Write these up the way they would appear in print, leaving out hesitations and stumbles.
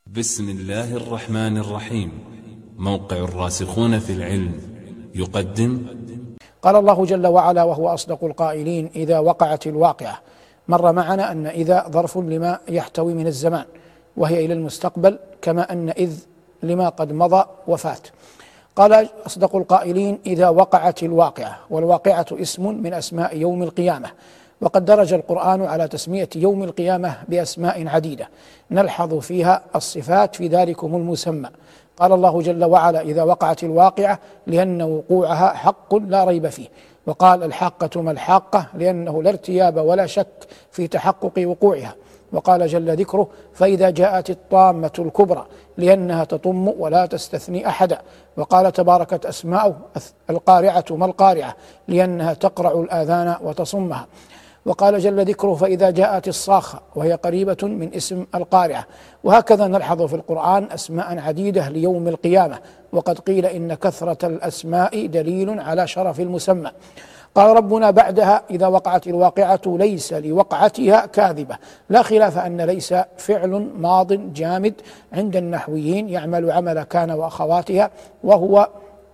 بسم الله الرحمن الرحيم. موقع الراسخون في العلم يقدم. قال الله جل وعلا وهو أصدق القائلين: إذا وقعت الواقعة. مر معنا أن إذا ظرف لما يحتوي من الزمان، وهي إلى المستقبل، كما أن إذ لما قد مضى وفات. قال أصدق القائلين: إذا وقعت الواقعة. والواقعة اسم من أسماء يوم القيامة، وقد درج القرآن على تسمية يوم القيامة بأسماء عديدة نلحظ فيها الصفات في ذلكم المسمى. قال الله جل وعلا: إذا وقعت الواقعة، لأن وقوعها حق لا ريب فيه. وقال: الحاقة ما الحاقة، لأنه لا ارتياب ولا شك في تحقق وقوعها. وقال جل ذكره: فإذا جاءت الطامة الكبرى، لأنها تطم ولا تستثني أحدا. وقال تباركت أسماؤه: القارعة ما القارعة، لأنها تقرع الآذان وتصمها. وقال جل ذكره: فإذا جاءت الصاخة، وهي قريبة من اسم القارعة. وهكذا نلحظ في القرآن أسماء عديدة ليوم القيامة، وقد قيل إن كثرة الأسماء دليل على شرف المسمى. قال ربنا بعدها: إذا وقعت الواقعة ليس لوقعتها كاذبة. لا خلاف أن ليس فعل ماض جامد عند النحويين يعمل عمل كان وأخواتها، وهو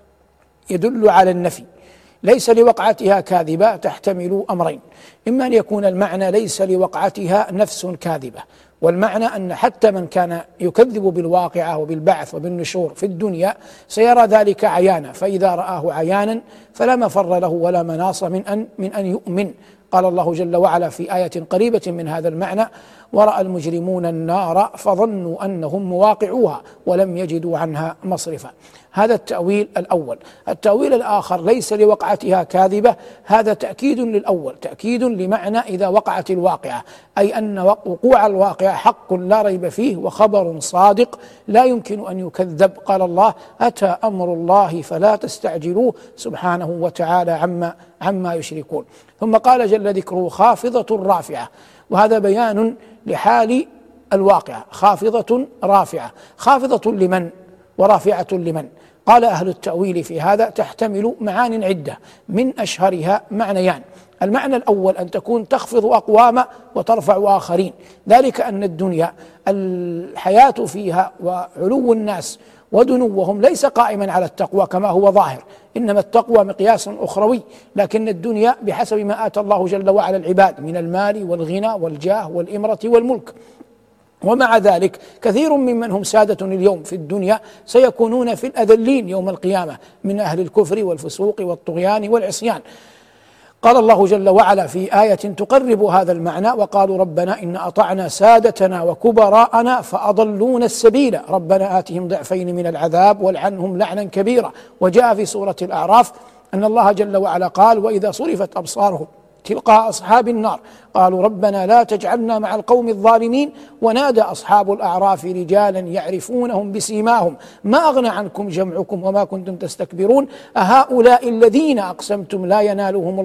يدل على النفي. ليس لوقعتها كاذبة تحتمل أمرين: إما أن يكون المعنى ليس لوقعتها نفس كاذبة، والمعنى أن حتى من كان يكذب بالواقعة وبالبعث وبالنشور في الدنيا سيرى ذلك عيانا، فإذا رآه عيانا فلا مفر له ولا مناص من أن يؤمن. قال الله جل وعلا في آية قريبة من هذا المعنى: ورأى المجرمون النار فظنوا أنهم مواقعوها ولم يجدوا عنها مصرفا. هذا التأويل الأول. التأويل الآخر: ليس لوقعتها كاذبة، هذا تأكيد للأول، تأكيد لمعنى إذا وقعت الواقعة، أي أن وقوع الواقعة حق لا ريب فيه، وخبر صادق لا يمكن أن يكذب. قال الله: أتى أمر الله فلا تستعجلوه، سبحانه وتعالى عما يشركون. ثم قال جل ذكره: خافضة رافعة. وهذا بيان لحال الواقعة، خافضة رافعة. خافضة لمن ورافعة لمن؟ قال أهل التأويل في هذا: تحتمل معان عدة، من أشهرها معنيان. المعنى الأول أن تكون تخفض أقواما وترفع آخرين، ذلك أن الدنيا الحياة فيها وعلو الناس ودنوهم ليس قائما على التقوى كما هو ظاهر، إنما التقوى مقياس أخروي، لكن الدنيا بحسب ما آتى الله جل وعلا العباد من المال والغنى والجاه والإمرة والملك. ومع ذلك كثير ممن هم سادة اليوم في الدنيا سيكونون في الأذلين يوم القيامة من أهل الكفر والفسوق والطغيان والعصيان. قال الله جل وعلا في آية تقرب هذا المعنى: وقالوا ربنا إن أطعنا سادتنا وكبراءنا فأضلونا السبيل ربنا آتهم ضعفين من العذاب والعنهم لعنا كبيرا. وجاء في سورة الأعراف أن الله جل وعلا قال: وإذا صرفت أبصارهم تلقاء أصحاب النار قالوا ربنا لا تجعلنا مع القوم الظالمين. ونادى أصحاب الأعراف رجالا يعرفونهم بسيماهم ما أغنى عنكم جمعكم وما كنتم تستكبرون أهؤلاء الذين أقسمتم لا ينالهم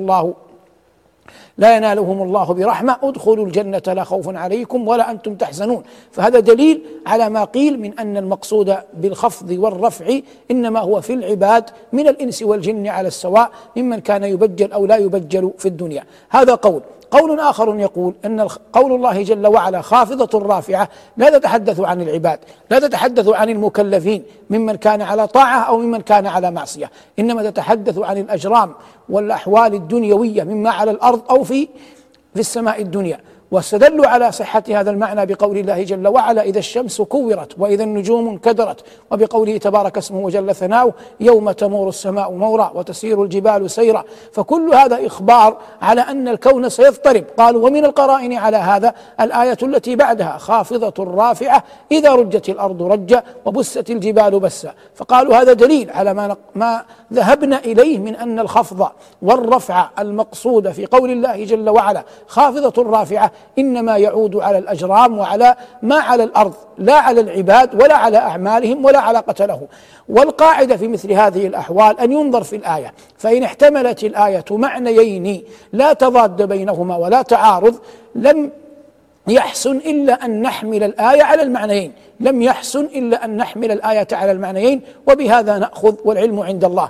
الله برحمة ادخلوا الجنة لا خوف عليكم ولا أنتم تحزنون. فهذا دليل على ما قيل من أن المقصود بالخفض والرفع إنما هو في العباد من الإنس والجن على السواء، ممن كان يبجل أو لا يبجل في الدنيا. هذا قول آخر يقول أن قول الله جل وعلا خافضة رافعة لا تتحدث عن العباد، لا تتحدث عن المكلفين ممن كان على طاعة أو ممن كان على معصية، إنما تتحدث عن الأجرام والأحوال الدنيوية مما على الأرض أو في السماء الدنيا. واستدلوا على صحة هذا المعنى بقول الله جل وعلا: إذا الشمس كورت وإذا النجوم انكدرت، وبقوله تبارك اسمه وجل ثناؤه: يوم تمور السماء مورا وتسير الجبال سيرا. فكل هذا إخبار على أن الكون سيضطرب. قالوا: ومن القرائن على هذا الآية التي بعدها: خافضة رافعة إذا رجت الأرض رجا وبست الجبال بسا. فقالوا هذا دليل على ما ذهبنا إليه من أن الخفض والرفع المقصود في قول الله جل وعلا خافضة رافعة إنما يعود على الأجرام وعلى ما على الأرض، لا على العباد ولا على أعمالهم ولا علاقة له. والقاعدة في مثل هذه الأحوال أن ينظر في الآية، فإن احتملت الآية معنيين لا تضاد بينهما ولا تعارض لم يحسن إلا أن نحمل الآية على المعنيين، وبهذا نأخذ والعلم عند الله.